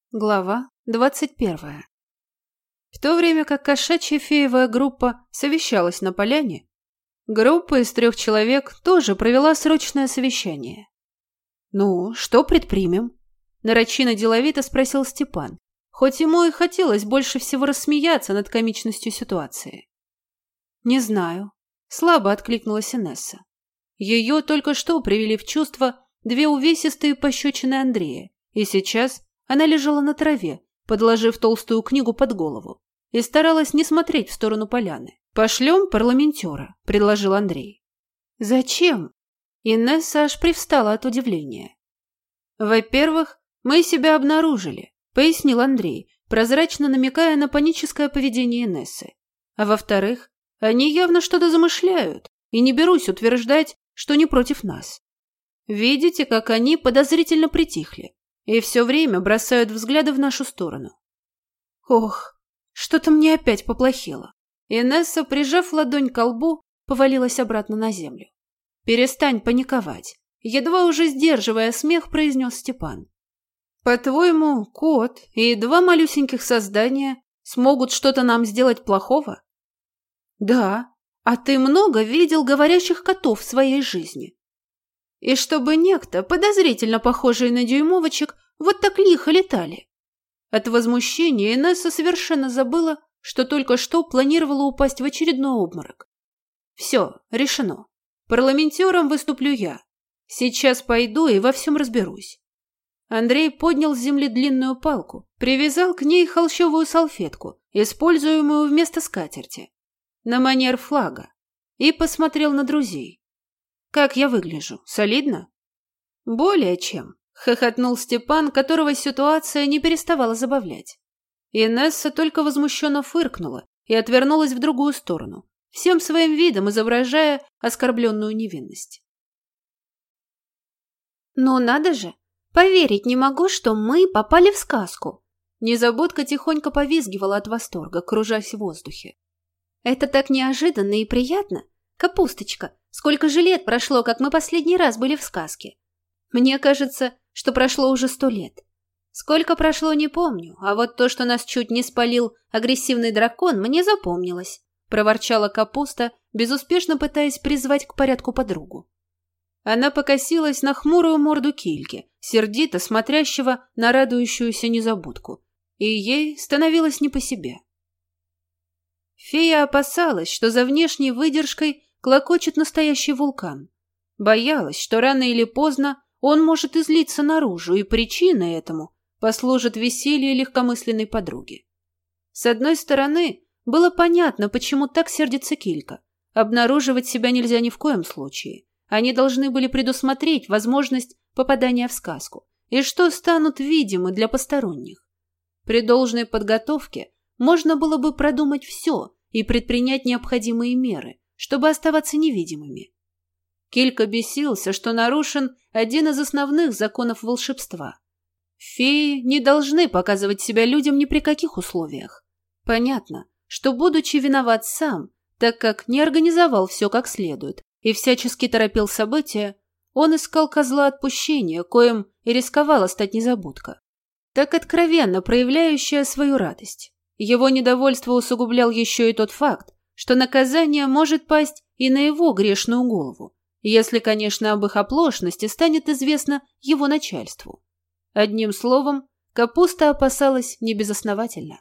Глава 21. В то время как кошачья феевая группа совещалась на поляне, группа из 3 человек тоже провела срочное совещание. «Ну, что предпримем?» – нарочито деловито спросил Степан, хоть ему и хотелось больше всего рассмеяться над комичностью ситуации. «Не знаю», – слабо откликнулась Инесса. Ее только что привели в чувство 2 увесистые пощечины Андрея, и сейчас она лежала на траве, подложив толстую книгу под голову, и старалась не смотреть в сторону поляны. «Пошлем парламентера», – предложил Андрей. «Зачем?» Инесса аж привстала от удивления. «Во-первых, мы себя обнаружили», – пояснил Андрей, прозрачно намекая на паническое поведение Инессы. «А во-вторых, они явно что-то замышляют, и не берусь утверждать, что не против нас. Видите, как они подозрительно притихли и все время бросают взгляды в нашу сторону». «Ох, что-то мне опять поплохело». Инесса, прижав ладонь к лбу, повалилась обратно на землю. «Перестань паниковать», — едва уже сдерживая смех, произнес Степан. «По-твоему, кот и 2 малюсеньких создания смогут что-то нам сделать плохого?» «Да, а ты много видел говорящих котов в своей жизни?» И чтобы некто, подозрительно похожий на дюймовочек, вот так лихо летали. От возмущения Инесса совершенно забыла, что только что планировала упасть в очередной обморок. «Все, решено. Парламентером выступлю я. Сейчас пойду и во всем разберусь». Андрей поднял с земли длинную палку, привязал к ней холщовую салфетку, используемую вместо скатерти, на манер флага, и посмотрел на друзей. «Как я выгляжу? Солидно?» «Более чем», — хохотнул Степан, которого ситуация не переставала забавлять. Инесса только возмущенно фыркнула и отвернулась в другую сторону, всем своим видом изображая оскорбленную невинность. «Ну надо же! Поверить не могу, что мы попали в сказку!» Незабудка тихонько повизгивала от восторга, кружась в воздухе. «Это так неожиданно и приятно! Капусточка, сколько же лет прошло, как мы последний раз были в сказке? Мне кажется, что прошло уже 100 лет. Сколько прошло, не помню, а вот то, что нас чуть не спалил агрессивный дракон, мне запомнилось», — проворчала Капуста, безуспешно пытаясь призвать к порядку подругу. Она покосилась на хмурую морду Кильки, сердито смотрящего на радующуюся незабудку, и ей становилось не по себе. Фея опасалась, что за внешней выдержкой клокочет настоящий вулкан. Боялась, что рано или поздно он может излиться наружу, и причиной этому послужит веселье легкомысленной подруги. С одной стороны, было понятно, почему так сердится Килька. Обнаруживать себя нельзя ни в коем случае. Они должны были предусмотреть возможность попадания в сказку, и что станут видимы для посторонних. При должной подготовке можно было бы продумать все и предпринять необходимые меры, чтобы оставаться невидимыми. Килька бесился, что нарушен один из основных законов волшебства. Феи не должны показывать себя людям ни при каких условиях. Понятно, что, будучи виноват сам, так как не организовал все как следует и всячески торопил события, он искал козла отпущения, коим и рисковала стать незабудка, так откровенно проявляющая свою радость. Его недовольство усугублял еще и тот факт, что наказание может пасть и на его грешную голову, если, конечно, об их оплошности станет известно его начальству. Одним словом, Капуста опасалась небезосновательно.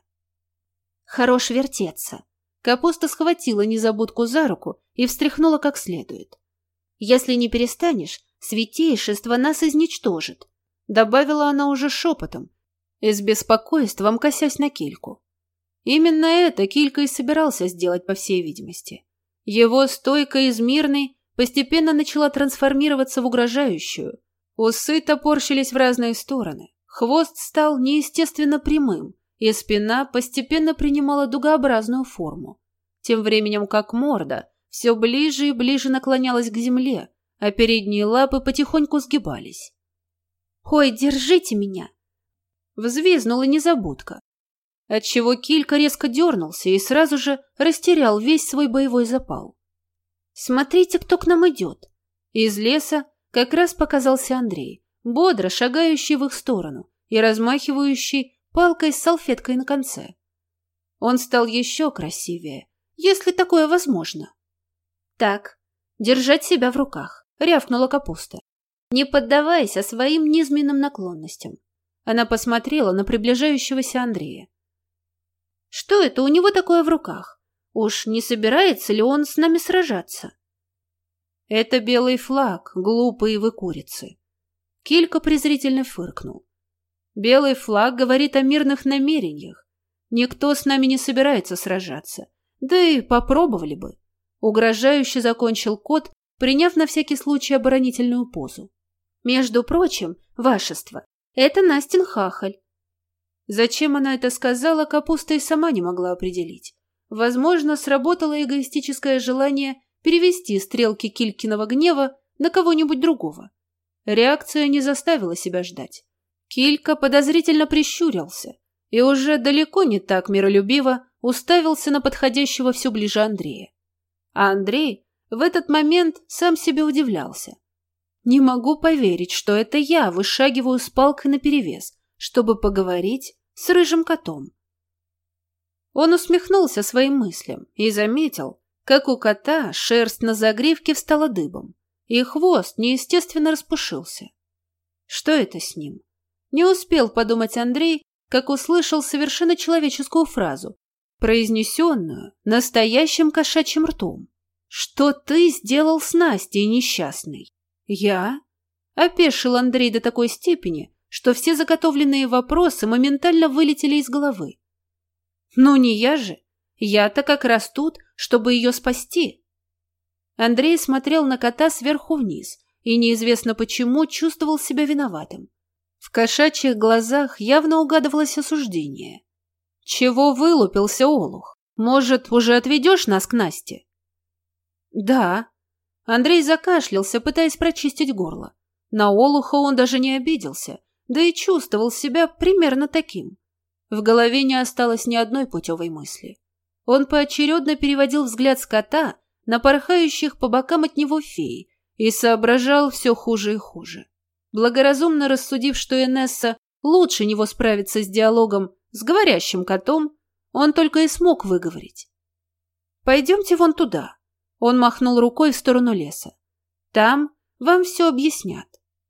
«Хорош вертеться». Капуста схватила незабудку за руку и встряхнула как следует. «Если не перестанешь, святейшество нас изничтожит», добавила она уже шепотом и с беспокойством косясь на Кильку. Именно это Килька и собирался сделать, по всей видимости. Его стойка из мирной постепенно начала трансформироваться в угрожающую. Усы топорщились в разные стороны, хвост стал неестественно прямым, и спина постепенно принимала дугообразную форму. Тем временем как морда все ближе и ближе наклонялась к земле, а передние лапы потихоньку сгибались. «Ой, держите меня!» Взвизнула незабудка, отчего Килька резко дернулся и сразу же растерял весь свой боевой запал. «Смотрите, кто к нам идет!» Из леса как раз показался Андрей, бодро шагающий в их сторону и размахивающий палкой с салфеткой на конце. Он стал еще красивее, если такое возможно. «Так, держать себя в руках», — рявкнула Капуста. «Не поддавайся своим низменным наклонностям». Она посмотрела на приближающегося Андрея. «Что это у него такое в руках? Уж не собирается ли он с нами сражаться?» «Это белый флаг, глупые вы курицы». Килька презрительно фыркнул. «Белый флаг говорит о мирных намерениях. Никто с нами не собирается сражаться. Да и попробовали бы». Угрожающе закончил кот, приняв на всякий случай оборонительную позу. «Между прочим, вашество, это Настин хахаль». Зачем она это сказала, Капуста и сама не могла определить. Возможно, сработало эгоистическое желание перевести стрелки Килькиного гнева на кого-нибудь другого. Реакция не заставила себя ждать. Килька подозрительно прищурился и уже далеко не так миролюбиво уставился на подходящего все ближе Андрея. А Андрей в этот момент сам себе удивлялся. «Не могу поверить, что это я вышагиваю с палкой наперевес, чтобы поговорить с рыжим котом». Он усмехнулся своим мыслям и заметил, как у кота шерсть на загривке встала дыбом, и хвост неестественно распушился. Что это с ним? Не успел подумать Андрей, как услышал совершенно человеческую фразу, произнесенную настоящим кошачьим ртом. «Что ты сделал с Настей, несчастный?» «Я?» – опешил Андрей до такой степени, что все заготовленные вопросы моментально вылетели из головы. «Ну не я же! Я-то как раз тут, чтобы ее спасти!» Андрей смотрел на кота сверху вниз и неизвестно почему чувствовал себя виноватым. В кошачьих глазах явно угадывалось осуждение. «Чего вылупился, олух? Может, уже отведешь нас к Насте?» «Да». Андрей закашлялся, пытаясь прочистить горло. На олуха он даже не обиделся, да и чувствовал себя примерно таким. В голове не осталось ни одной путевой мысли. Он поочередно переводил взгляд с кота на порхающих по бокам от него фей и соображал все хуже и хуже. Благоразумно рассудив, что Инесса лучше него справится с диалогом с говорящим котом, он только и смог выговорить. «Пойдемте вон туда». Он махнул рукой в сторону леса. «Там вам все объяснят».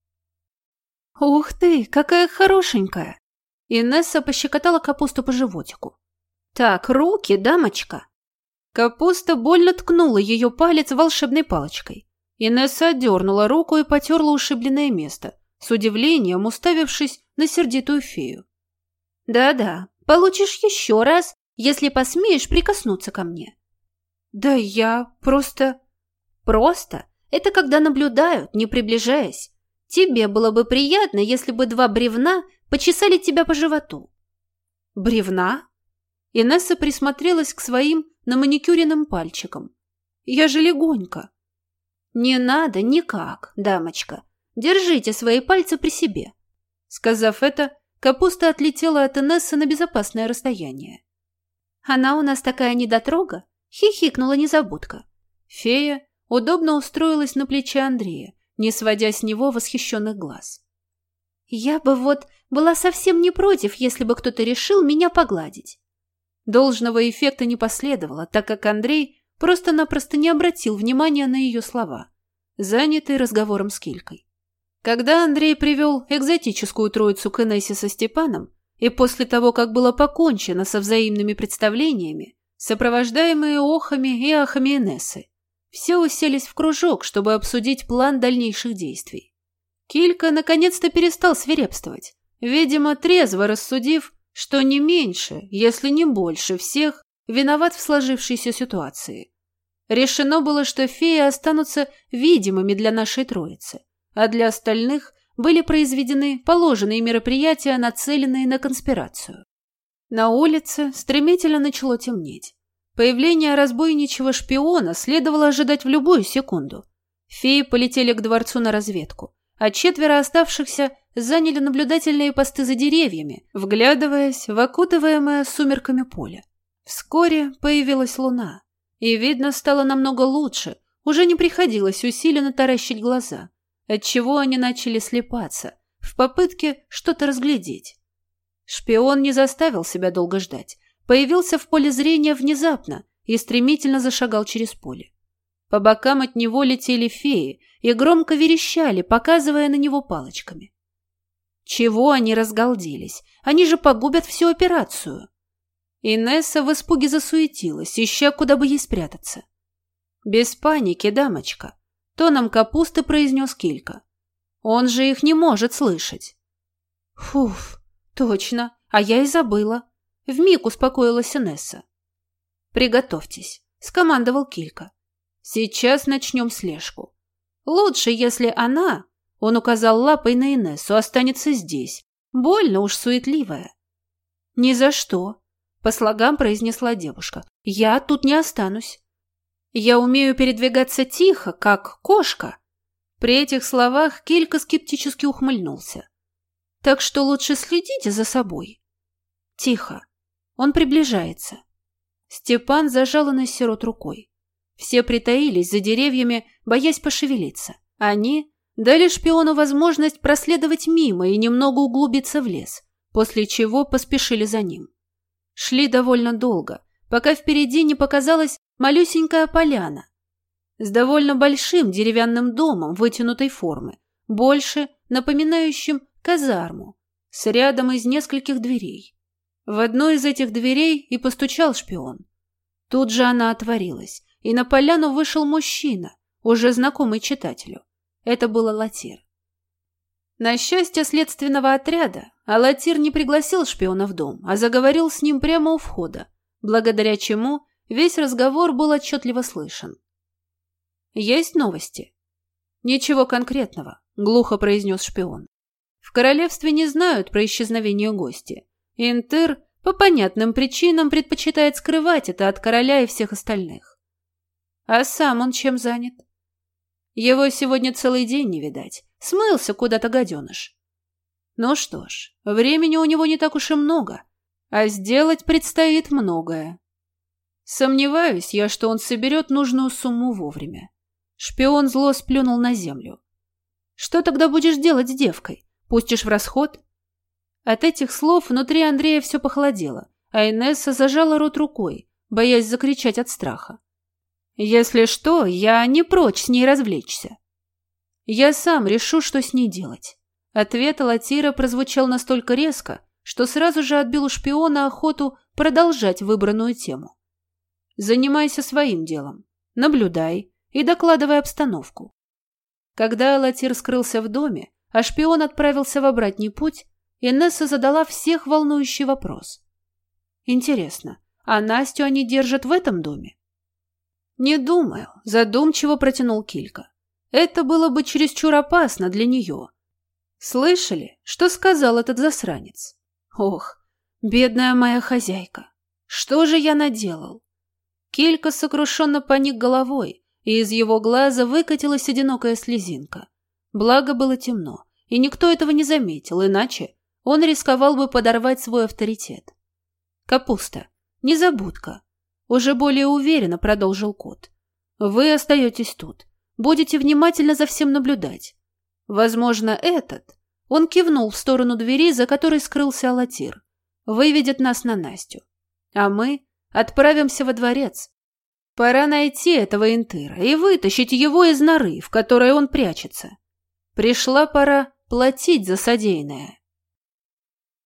«Ух ты, какая хорошенькая!» Инесса пощекотала Капусту по животику. «Так, руки, дамочка!» Капуста больно ткнула ее палец волшебной палочкой. Инесса отдернула руку и потерла ушибленное место, с удивлением уставившись на сердитую фею. «Да-да, получишь еще раз, если посмеешь прикоснуться ко мне». «Да я просто...» «Просто? Это когда наблюдают, не приближаясь. Тебе было бы приятно, если бы два бревна почесали тебя по животу». «Бревна?» Инесса присмотрелась к своим наманикюренным пальчикам. «Я же легонько». «Не надо никак, дамочка. Держите свои пальцы при себе». Сказав это, Капуста отлетела от Инессы на безопасное расстояние. «Она у нас такая недотрога», — хихикнула незабудка. Фея удобно устроилась на плече Андрея, не сводя с него восхищенных глаз. «Я бы вот была совсем не против, если бы кто-то решил меня погладить». Должного эффекта не последовало, так как Андрей просто-напросто не обратил внимания на ее слова, занятый разговором с Килькой. Когда Андрей привел экзотическую троицу к Инессе со Степаном, и после того, как было покончено со взаимными представлениями, сопровождаемые охами и ахами Инессы, все уселись в кружок, чтобы обсудить план дальнейших действий. Килька наконец-то перестал свирепствовать, видимо, трезво рассудив, что не меньше, если не больше всех, виноват в сложившейся ситуации. Решено было, что феи останутся видимыми для нашей троицы, а для остальных были произведены положенные мероприятия, нацеленные на конспирацию. На улице стремительно начало темнеть. Появление разбойничьего шпиона следовало ожидать в любую секунду. Феи полетели к дворцу на разведку, а 4 оставшихся заняли наблюдательные посты за деревьями, вглядываясь в окутываемое сумерками поле. Вскоре появилась луна, и видно стало намного лучше, уже не приходилось усиленно таращить глаза, отчего они начали слепаться в попытке что-то разглядеть. Шпион не заставил себя долго ждать. Появился в поле зрения внезапно и стремительно зашагал через поле. По бокам от него летели феи и громко верещали, показывая на него палочками. Чего они разгалделись? Они же погубят всю операцию. Инесса в испуге засуетилась, ища, куда бы ей спрятаться. «Без паники, дамочка», — тоном капусты произнес Килька. «Он же их не может слышать». «Фуф, точно, а я и забыла», — вмиг успокоилась Инесса. «Приготовьтесь», — скомандовал Килька. «Сейчас начнем слежку. Лучше, если она, — он указал лапой на Инессу, — останется здесь. Больно уж суетливая». «Ни за что», — по слогам произнесла девушка. «Я тут не останусь. Я умею передвигаться тихо, как кошка». При этих словах Килька скептически ухмыльнулся. «Так что лучше следите за собой». «Тихо. Он приближается». Степан зажал Инессе рот рукой. Все притаились за деревьями, боясь пошевелиться. Они дали шпиону возможность проследовать мимо и немного углубиться в лес, после чего поспешили за ним. Шли довольно долго, пока впереди не показалась малюсенькая поляна с довольно большим деревянным домом вытянутой формы, больше напоминающим казарму, с рядом из нескольких дверей. В одной из этих дверей и постучал шпион. Тут же она отворилась, и на поляну вышел мужчина, уже знакомый читателю. Это был Алатир. На счастье следственного отряда, Алатир не пригласил шпиона в дом, а заговорил с ним прямо у входа, благодаря чему весь разговор был отчетливо слышен. «Есть новости?» «Ничего конкретного», — глухо произнес шпион. «В королевстве не знают про исчезновение гостя. Интыр по понятным причинам предпочитает скрывать это от короля и всех остальных. А сам он чем занят? Его сегодня целый день не видать. Смылся куда-то гаденыш. Ну что ж, времени у него не так уж и много, а сделать предстоит многое. Сомневаюсь я, что он соберет нужную сумму вовремя». Шпион зло сплюнул на землю. «Что тогда будешь делать с девкой? Пустишь в расход?» От этих слов внутри Андрея все похолодело, а Инесса зажала рот рукой, боясь закричать от страха. «Если что, я не прочь с ней развлечься. Я сам решу, что с ней делать». Ответ Алатира прозвучал настолько резко, что сразу же отбил у шпиона охоту продолжать выбранную тему. «Занимайся своим делом, наблюдай и докладывай обстановку». Когда Алатир скрылся в доме, а шпион отправился в обратный путь, Инесса задала всех волнующий вопрос. «Интересно, а Настю они держат в этом доме?» «Не думаю», — задумчиво протянул Килька. «Это было бы чересчур опасно для нее. Слышали, что сказал этот засранец? Ох, бедная моя хозяйка, что же я наделал?» Килька сокрушенно поник головой, и из его глаза выкатилась одинокая слезинка. Благо было темно, и никто этого не заметил, иначе он рисковал бы подорвать свой авторитет. «Капуста, незабудка», — уже более уверенно продолжил кот. «Вы остаетесь тут, будете внимательно за всем наблюдать. Возможно, этот...» — он кивнул в сторону двери, за которой скрылся Алатир. «Выведет нас на Настю. А мы отправимся во дворец. Пора найти этого Интыра и вытащить его из норы, в которой он прячется. Пришла пора платить за содеянное».